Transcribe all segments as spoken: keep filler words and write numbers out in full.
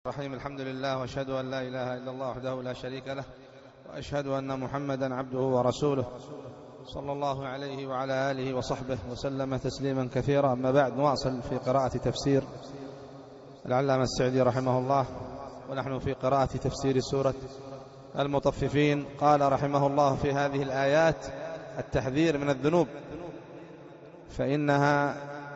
الرحيم. الحمد لله وأشهد أن لا إله إلا الله وحده لا شريك له، وأشهد أن محمدا عبده ورسوله صلى الله عليه وعلى آله وصحبه وسلم تسليما كثيرا. أما بعد، نواصل في قراءة تفسير العلامة السعدي رحمه الله، ونحن في قراءة تفسير سورة المطففين. قال رحمه الله في هذه الآيات التحذير من الذنوب، فإنها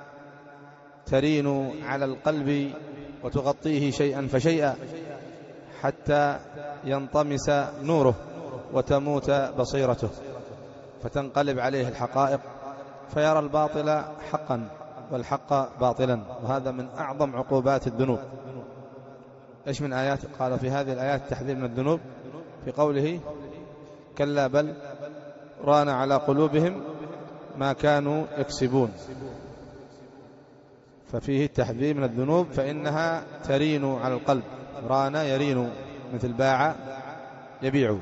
ترين على القلب وتغطيه شيئا فشيئا حتى ينطمس نوره وتموت بصيرته، فتنقلب عليه الحقائق فيرى الباطل حقا والحق باطلا، وهذا من أعظم عقوبات الذنوب. إيش من آيات؟ قال في هذه الآيات التحذير من الذنوب في قوله كلا بل ران على قلوبهم ما كانوا يكسبون، ففيه التحذير من الذنوب فإنها ترين على القلب. ران يرين مثل باع يبيع،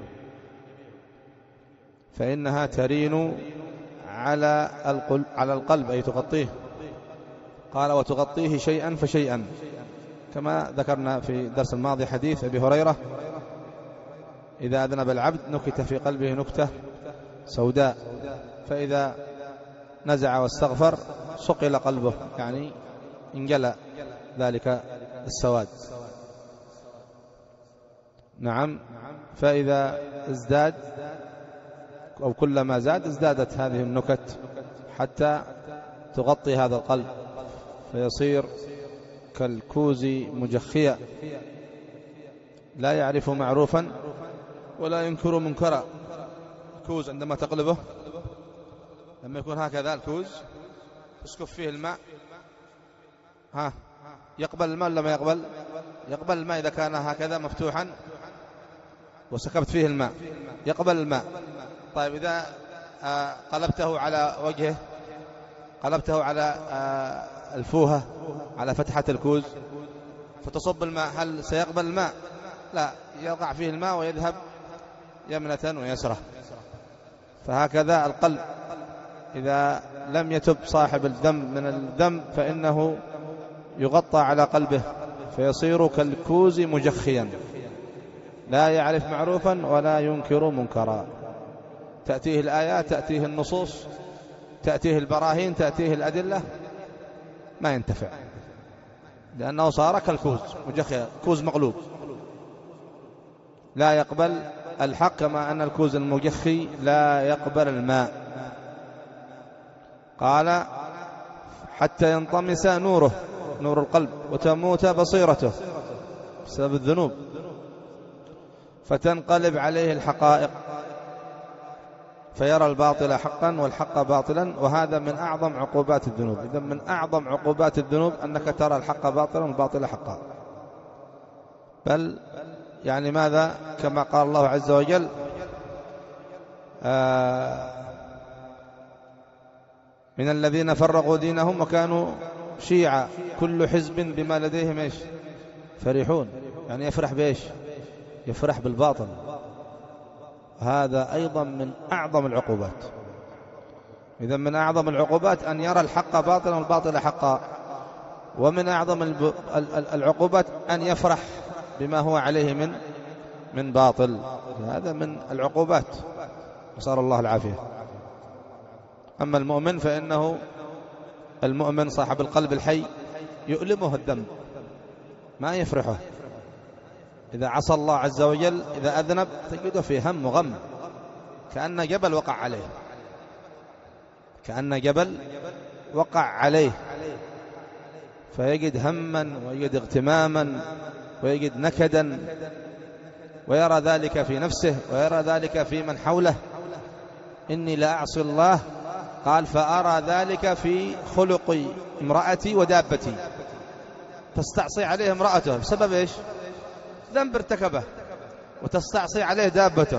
فإنها ترين على القلب, على القلب أي تغطيه. قال وتغطيه شيئا فشيئا، كما ذكرنا في الدرس الماضي حديث أبي هريرة إذا أذنب العبد نكت في قلبه نكتة سوداء، فإذا نزع واستغفر صقل قلبه، يعني انجلى ذلك السواد. نعم، فإذا ازداد أو كلما زاد ازدادت هذه النكت حتى تغطي هذا القلب، فيصير كالكوز مجخيا لا يعرف معروفا ولا ينكر منكرا. الكوز عندما تقلبه لما يكون هكذا الكوز تسكب فيه الماء، ها يقبل الماء ولا ما يقبل؟ يقبل الماء إذا كان هكذا مفتوحا وسكبت فيه الماء يقبل الماء. طيب إذا قلبته على وجهه، قلبته على الفوهة على فتحة الكوز فتصب الماء، هل سيقبل الماء؟ لا، يقع فيه الماء ويذهب يمنة ويسرة. فهكذا القلب إذا لم يتب صاحب الذنب من الذنب فإنه يغطى على قلبه فيصير كالكوز مجخيا لا يعرف معروفا ولا ينكر منكرا. تأتيه الآيات، تأتيه النصوص، تأتيه البراهين، تأتيه الأدلة، ما ينتفع، لأنه صار كالكوز مجخيا، كوز مقلوب لا يقبل الحق، كما أن الكوز المجخي لا يقبل الماء. قال حتى ينطمس نوره، نور القلب، وتموت بصيرته بسبب الذنوب، فتنقلب عليه الحقائق فيرى الباطل حقا والحق باطلا، وهذا من أعظم عقوبات الذنوب. إذن من أعظم عقوبات الذنوب أنك ترى الحق باطلا والباطل حقا. بل يعني ماذا؟ كما قال الله عز وجل آه من الذين فرقوا دينهم وكانوا شيعا كل حزب بما لديهم ايش فرحون، يعني يفرح بايش؟ يفرح بالباطل. هذا أيضا من أعظم العقوبات. إذا من أعظم العقوبات أن يرى الحق باطلا والباطل حقا، ومن أعظم العقوبات أن يفرح بما هو عليه من من باطل. هذا من العقوبات، نسأل الله العافية. أما المؤمن فإنه المؤمن صاحب القلب الحي يؤلمه الذنب ما يفرحه. إذا عصى الله عز وجل، إذا أذنب تجده في هم وغم، كأن جبل وقع عليه، كأن جبل وقع عليه، فيجد هما ويجد اغتماما ويجد نكدا، ويرى ذلك في نفسه ويرى ذلك في من حوله. إني لا أعصي الله، قال فأرى ذلك في خلق امرأتي ودابتي، تستعصي عليه امرأته بسبب إيش؟ ذنب ارتكبه، وتستعصي عليه دابته،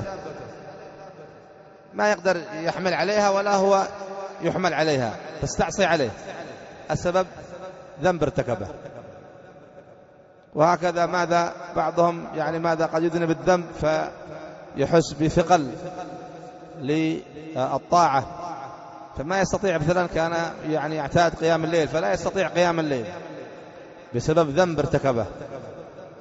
ما يقدر يحمل عليها ولا هو يحمل عليها، تستعصي عليه، السبب ذنب ارتكبه. وهكذا ماذا بعضهم يعني ماذا قد يذنب الذنب فيحس بثقل للطاعة، فما يستطيع، مثلا كان يعني يعتاد قيام الليل فلا يستطيع قيام الليل بسبب ذنب ارتكبه،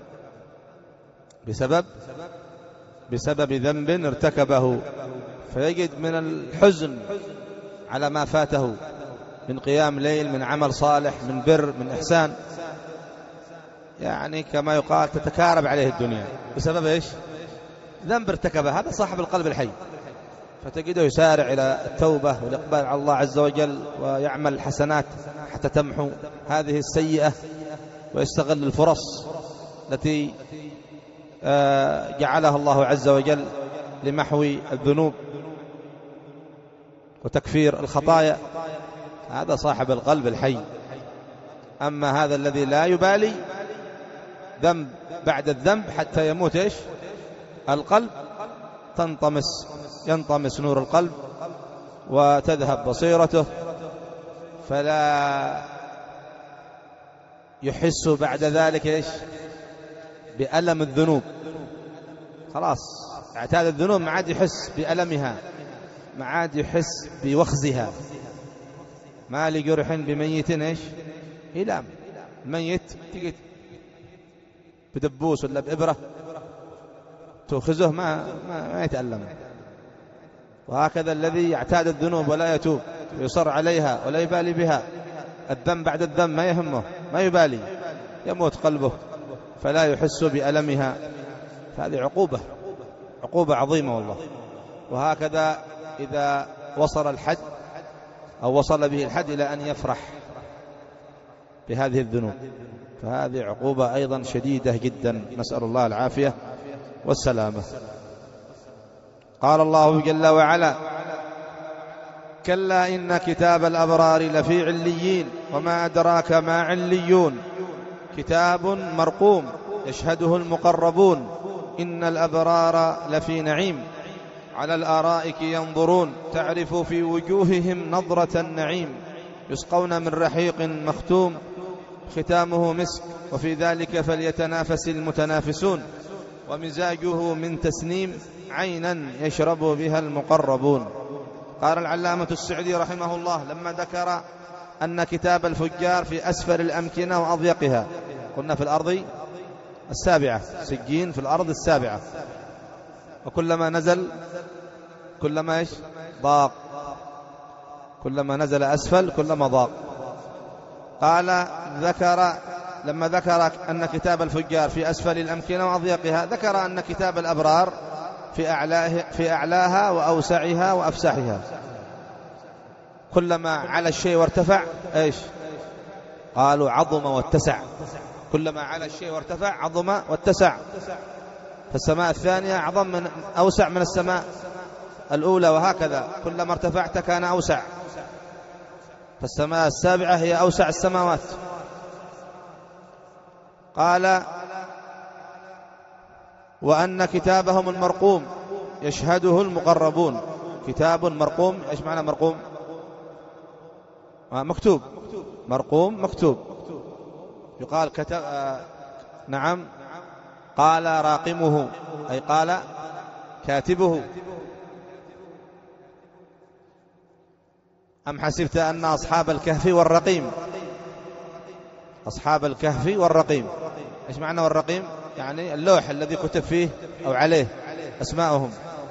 بسبب بسبب ذنب ارتكبه، فيجد من الحزن على ما فاته من قيام ليل، من عمل صالح، من بر، من إحسان، يعني كما يقال تتكارب عليه الدنيا بسبب إيش؟ ذنب ارتكبه. هذا صاحب القلب الحي، فتجده يسارع إلى التوبة والإقبال على الله عز وجل، ويعمل الحسنات حتى تمحو هذه السيئة، ويستغل الفرص التي جعلها الله عز وجل لمحو الذنوب وتكفير الخطايا. هذا صاحب القلب الحي. أما هذا الذي لا يبالي، ذنب بعد الذنب حتى يموت إيش؟ القلب، تنطمس ينطمس نور القلب وتذهب بصيرته، فلا يحس بعد ذلك إيش؟ بألم الذنوب. خلاص اعتاد الذنوب، ما عاد يحس بألمها، ما عاد يحس بوخزها. ما لجرح بميت إيش؟ إلام. الميت تيجي بدبوس ولا بإبرة تأخذه ما, ما, ما يتألم. وهكذا الذي يعتاد الذنوب ولا يتوب ويصر عليها ولا يبالي بها، الذنب بعد الذنب ما يهمه، ما يبالي، يموت قلبه فلا يحس بألمها. فهذه عقوبة عقوبة عظيمة والله. وهكذا إذا وصل الحد أو وصل به الحد إلى أن يفرح بهذه الذنوب، فهذه عقوبة أيضا شديدة جدا، نسأل الله العافية والسلامة. قال الله جل وعلا: كلا إن كتاب الأبرار لفي عليين وما أدراك ما عليون كتاب مرقوم يشهده المقربون إن الأبرار لفي نعيم على الآرائك ينظرون تعرف في وجوههم نظرة النعيم يسقون من رحيق مختوم ختامه مسك وفي ذلك فليتنافس المتنافسون ومزاجه من تسنيم عينا يشرب بها المقربون. قال العلامة السعدي رحمه الله لما ذكر أن كتاب الفجار في أسفل الأمكنة وأضيقها، قلنا في الأرض السابعة، سجين في الأرض السابعة، وكلما نزل كلما إيش؟ ضاق، كلما نزل أسفل كلما ضاق. قال ذكر لما ذكر أن كتاب الفجار في أسفل الأمكنة وأضيقها، ذكر أن كتاب الأبرار في أعلاه في أعلاها وأوسعها وأفسحها. كلما على الشيء وارتفع إيش؟ قالوا عظم واتسع. كلما على الشيء وارتفع عظم واتسع. فالسماء الثانية أعظم من أوسع من السماء الأولى، وهكذا كلما ارتفعت كان أوسع. فالسماء السابعة هي أوسع السماوات. قال وأن كتابهم المرقوم يشهده المقربون. كتاب مرقوم، إيش معنى مرقوم؟ آه مكتوب. مرقوم مكتوب. يقال كتب آه نعم. قال راقمه أي قال كاتبه. أم حسبت أن أصحاب الكهف والرقيم، أصحاب الكهف والرقيم، إيش معنى والرقيم؟ يعني اللوح الذي كتب فيه أو عليه أسماءهم.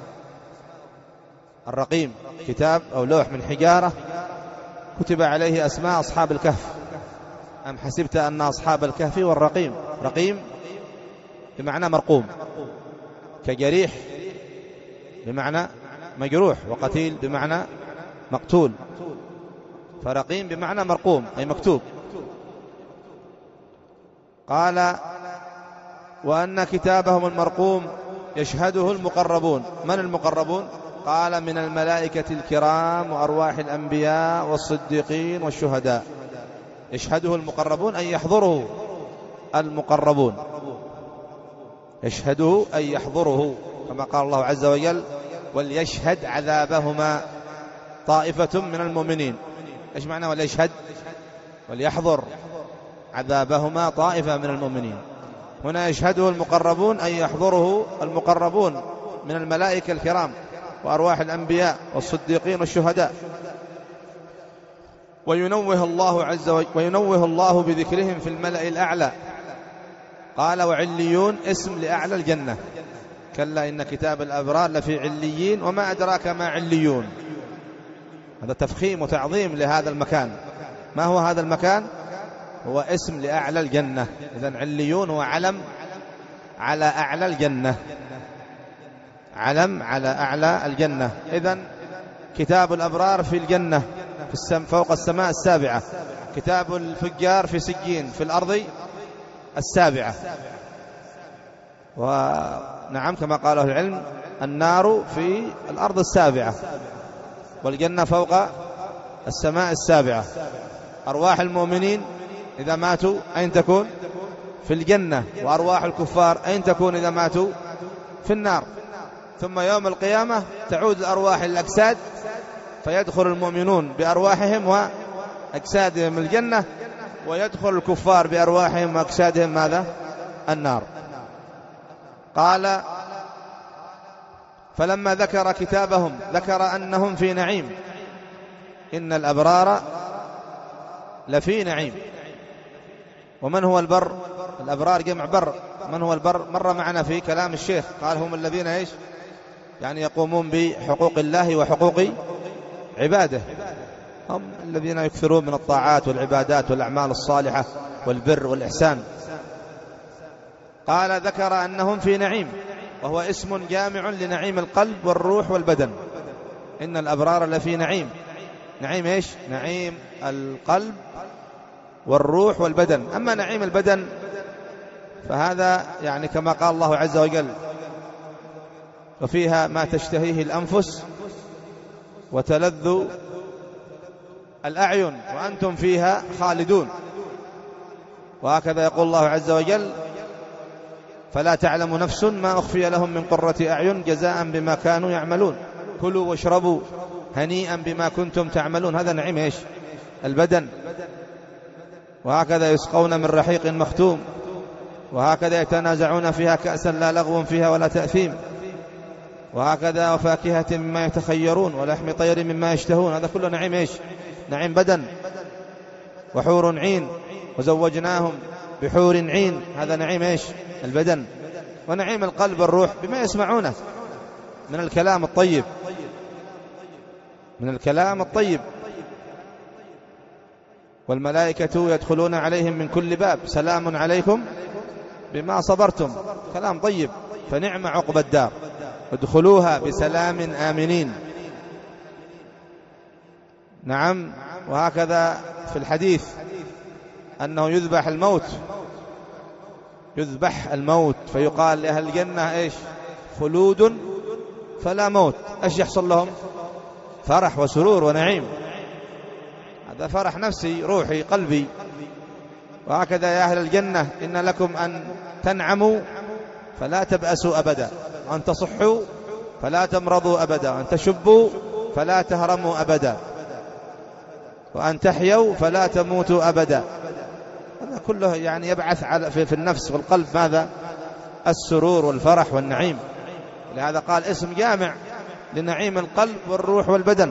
الرقيم كتاب أو لوح من حجارة كتب عليه أسماء أصحاب الكهف. أم حسبت أن أصحاب الكهف والرقيم، رقيم بمعنى مرقوم، كجريح بمعنى مجروح، وقتيل بمعنى مقتول، فرقيم بمعنى مرقوم أي مكتوب. قال وأن كتابهم المرقوم يشهده المقربون. من المقربون؟ قال من الملائكة الكرام وأرواح الأنبياء والصديقين والشهداء. يشهده المقربون أي يحضره المقربون، يشهده أي يحضره، كما قال الله عز وجل وليشهد عذابهما طائفة من المؤمنين. إيش معنى وليشهد؟ وليحضر عذابهما طائفة من المؤمنين. هنا يشهده المقربون أي يحضره المقربون من الملائكة الكرام وأرواح الأنبياء والصديقين والشهداء. وينوه الله عز وجل وينوه الله بذكرهم في الملأ الأعلى قال وعليون اسم لأعلى الجنة. كلا إن كتاب الأبرار لفي عليين وما أدراك ما عليون. هذا تفخيم وتعظيم لهذا المكان. ما هو هذا المكان؟ هو اسم لأعلى الجنة. إذن عليون هو علم على أعلى الجنة، علم على أعلى الجنة. إذن كتاب الأبرار في الجنة في السم فوق السماء السابعة، كتاب الفجار في سجين في الأرض السابعة. ونعم كما قاله العلم النار في الأرض السابعة والجنة فوق السماء السابعة. أرواح المؤمنين إذا ماتوا أين تكون؟ في الجنة. وأرواح الكفار أين تكون إذا ماتوا؟ في النار. ثم يوم القيامة تعود الأرواح الأجساد فيدخل المؤمنون بأرواحهم وأجسادهم الجنة، ويدخل الكفار بأرواحهم وأجسادهم ماذا؟ النار. قال فلما ذكر كتابهم ذكر أنهم في نعيم. إن الأبرار لفي نعيم. ومن هو البر؟ الأبرار جمع بر. من هو البر؟ مر معنا في كلام الشيخ، قال هم الذين إيش؟ يعني يقومون بحقوق الله وحقوق عباده، هم الذين يكثرون من الطاعات والعبادات والأعمال الصالحة والبر والإحسان. قال ذكر أنهم في نعيم، وهو اسم جامع لنعيم القلب والروح والبدن. إن الأبرار لفي نعيم. نعيم إيش؟ نعيم القلب والروح والبدن. أما نعيم البدن فهذا يعني كما قال الله عز وجل وفيها ما تشتهيه الأنفس وتلذ الأعين وأنتم فيها خالدون. وهكذا يقول الله عز وجل فلا تعلم نفس ما أخفي لهم من قرة أعين جزاء بما كانوا يعملون. كلوا واشربوا هنيئا بما كنتم تعملون. هذا نعيم إيش؟ البدن. وهكذا يسقون من رحيق مختوم، وهكذا يتنازعون فيها كأسا لا لغو فيها ولا تأثيم، وهكذا وفاكهة مما يتخيرون ولحم طير مما يشتهون. هذا كله نعيم إيش؟ نعيم بدن. وحور عين وزوجناهم بحور عين. هذا نعيم إيش؟ البدن. ونعيم القلب والروح بما يسمعونه من الكلام الطيب، من الكلام الطيب. والملائكة يدخلون عليهم من كل باب سلام عليكم بما صبرتم. كلام طيب. فنعم عقب الدار، ادخلوها بسلام آمنين. نعم. وهكذا في الحديث أنه يذبح الموت، يذبح الموت فيقال لأهل الجنة إيش؟ خلود فلا موت. إيش يحصل لهم؟ فرح وسرور ونعيم. هذا فرح نفسي روحي قلبي. وهكذا يا أهل الجنة إن لكم أن تنعموا فلا تبأسوا أبدا، وأن تصحوا فلا تمرضوا أبدا، وأن تشبوا فلا تهرموا أبدا، وأن تحيوا فلا تموتوا أبدا. هذا كله يعني يبعث على في النفس والقلب ماذا؟ السرور والفرح والنعيم. لهذا قال اسم جامع لنعيم القلب والروح والبدن.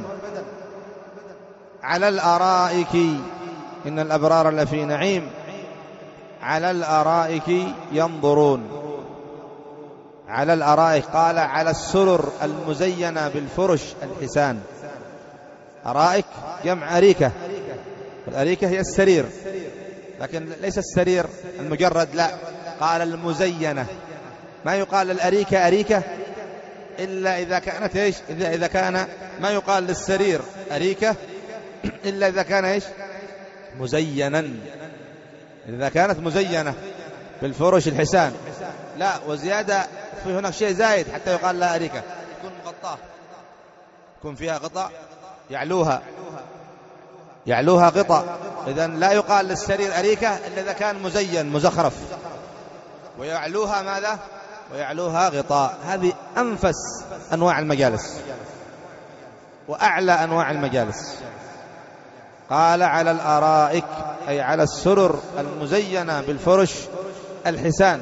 على الأرائك. إن الأبرار لفي نعيم على الأرائك ينظرون. على الأرائك قال على السرر المزينة بالفرش الحسان. أرائك جمع أريكة، والأريكة هي السرير، لكن ليس السرير المجرد، لا، قال المزينة. ما يقال للأريكة أريكة إلا إذا كانت إيش؟ إذا, إذا كان ما يقال للسرير أريكة إلا إذا كان إيش؟ مزينا. إذا كانت مزينة بالفرش الحسان. لا، وزيادة في هناك شيء زايد حتى يقال لها أريكة، يكون مغطاة، يكون فيها غطاء يعلوها يعلوها غطاء. إذن لا يقال للسرير أريكة إلا إذا كان مزين مزخرف، ويعلوها ماذا؟ ويعلوها غطاء. هذه أنفس أنواع المجالس وأعلى أنواع المجالس. قال على الأرائك أي على السرر المزينة بالفرش الحسان.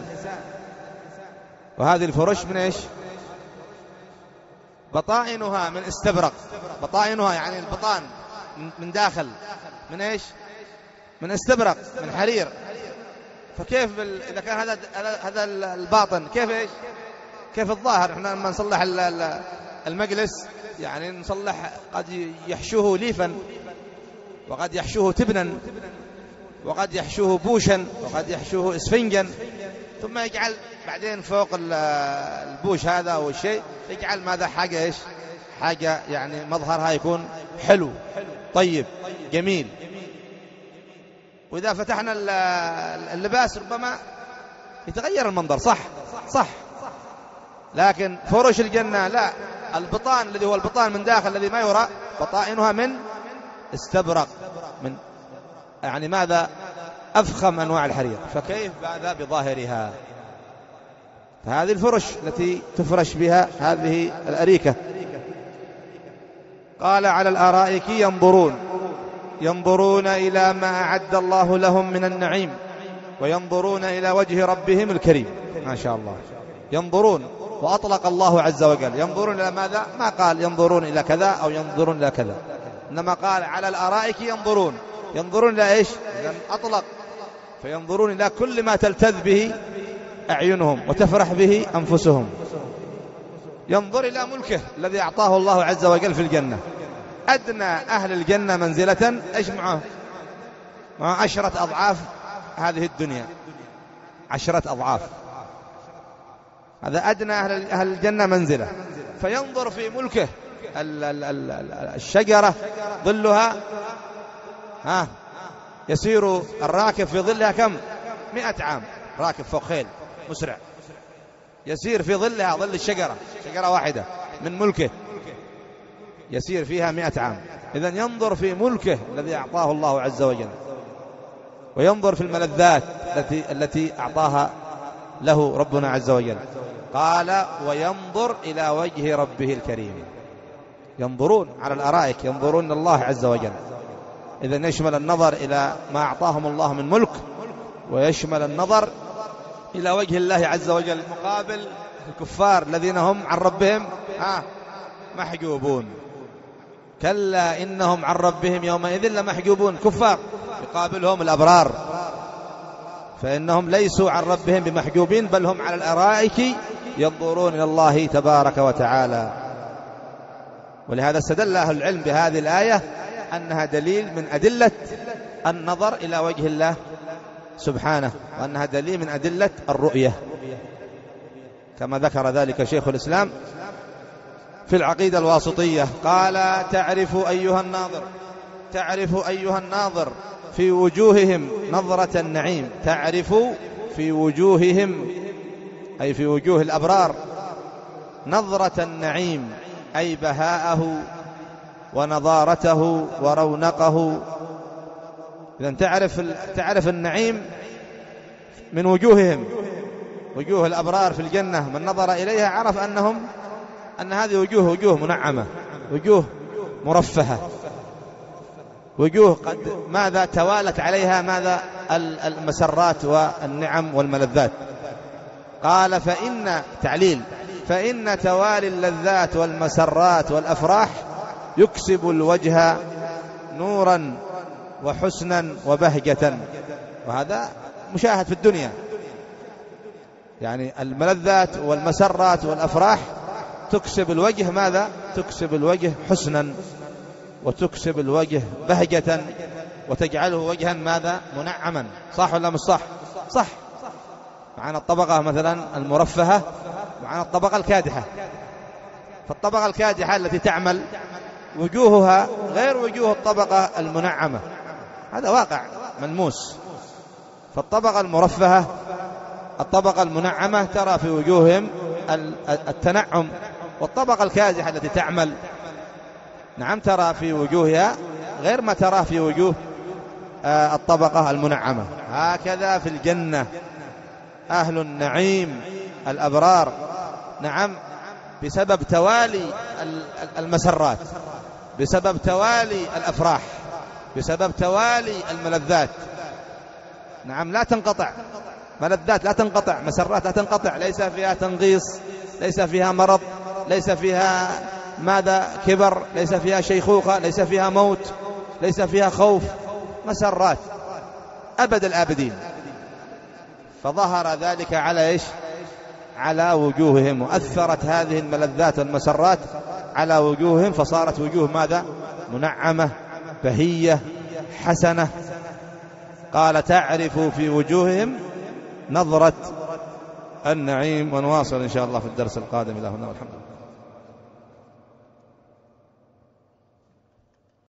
وهذه الفرش من إيش؟ بطائنها من استبرق. بطائنها يعني البطان من داخل من إيش؟ من استبرق، من حرير. فكيف بال... إذا كان هذا هذا الباطن كيف إيش كيف الظاهر؟ إحنا لما نصلح المجلس يعني نصلح قد يحشوه ليفا، وقد يحشوه تبنا، وقد يحشوه بوشا، وقد يحشوه اسفنجا، ثم يجعل بعدين فوق البوش هذا أو الشيء يجعل ماذا حاجة إيش حاجة يعني مظهرها يكون حلو طيب جميل. وإذا فتحنا اللباس ربما يتغير المنظر، صح صح، لكن فرش الجنة لا، البطان الذي هو البطان من داخل الذي ما يرى بطائنها من استبرق، من يعني ماذا أفخم أنواع الحرير، فكيف ماذا بظاهرها؟ فهذه الفرش التي تفرش بها هذه الأريكة. قال على الأرائك ينظرون، ينظرون إلى ما أعد الله لهم من النعيم، وينظرون إلى وجه ربهم الكريم. ما شاء الله، ينظرون، وأطلق الله عز وجل ينظرون إلى ماذا؟ ما قال ينظرون إلى كذا أو ينظرون إلى كذا، إنما قال على الأرائك ينظرون. ينظرون إلى إيش؟ إذن أطلق، فينظرون إلى كل ما تلتذ به أعينهم وتفرح به أنفسهم. ينظر إلى ملكه الذي أعطاه الله عز وجل في الجنة. أدنى أهل الجنة منزلة إيش معه؟ مع عشرة أضعاف هذه الدنيا، عشرة أضعاف، هذا أدنى أهل أهل الجنة منزلة. فينظر في ملكه، الشجرة ظلها ها يسير الراكب في ظلها كم؟ مئة عام، راكب فوق خيل مسرع يسير في ظلها، ظل الشجرة، شجرة واحدة من ملكه يسير فيها مئة عام. إذن ينظر في ملكه الذي أعطاه الله عز وجل، وينظر في الملذات التي التي أعطاها له ربنا عز وجل. قال وينظر إلى وجه ربه الكريم. ينظرون على الأرائك، ينظرون الله عز وجل. إذن يشمل النظر إلى ما أعطاهم الله من ملك، ويشمل النظر إلى وجه الله عز وجل مقابل الكفار الذين هم عن ربهم آه محجوبون. كلا إنهم عن ربهم يومئذ لمحجوبون. كفار يقابلهم الأبرار، فإنهم ليسوا عن ربهم بمحجوبين، بل هم على الأرائك ينظرون إلى الله تبارك وتعالى. ولهذا استدل أهل العلم بهذه الآية أنها دليل من أدلة النظر إلى وجه الله سبحانه، وأنها دليل من أدلة الرؤية، كما ذكر ذلك شيخ الإسلام في العقيدة الواسطية. قال تعرف أيها الناظر، تعرف أيها الناظر في وجوههم نظرة النعيم. تعرف في وجوههم أي في وجوه الأبرار نظرة النعيم، أي بهاءه ونضارته ورونقه. إذن تعرف تعرف النعيم من وجوههم، وجوه الأبرار في الجنة من نظر إليها عرف أنهم أن هذه وجوه وجوه منعمة، وجوه مرفهة، وجوه قد ماذا توالت عليها ماذا المسرات والنعم والملذات. قال فإن تعليل فإن توالي اللذات والمسرات والأفراح يكسب الوجه نورا وحسنا وبهجة. وهذا مشاهد في الدنيا، يعني الملذات والمسرات والأفراح تكسب الوجه ماذا؟ تكسب الوجه حسنا، وتكسب الوجه بهجة، وتجعله وجها ماذا؟ منعما. صح ولا مش صح؟ صح. معنا الطبقة مثلا المرفهة، معنا الطبقة الكادحة. فالطبقة الكادحة التي تعمل وجوهها غير وجوه الطبقة المنعمة، هذا واقع ملموس. فالطبقة المرفهة الطبقة المنعمة ترى في وجوههم التنعم، والطبقة الكادحة التي تعمل نعم ترى في وجوهها غير ما ترى في وجوه الطبقة المنعمة. هكذا في الجنة أهل النعيم الأبرار نعم بسبب توالي المسرات، بسبب توالي الأفراح، بسبب توالي الملذات نعم لا تنقطع، ملذات لا تنقطع، مسرات لا تنقطع، ليس فيها تنغيص، ليس فيها مرض، ليس فيها ماذا كبر، ليس فيها شيخوخة، ليس فيها موت، ليس فيها خوف، مسرات أبد الآبدين. فظهر ذلك على إيش؟ على وجوههم، وأثرت هذه الملذات والمسرات على وجوههم، فصارت وجوه ماذا؟ منعمة بهية حسنة. قال تعرف في وجوههم نظرة النعيم. ونواصل إن شاء الله في الدرس القادم. إلى هنا والحمد لله.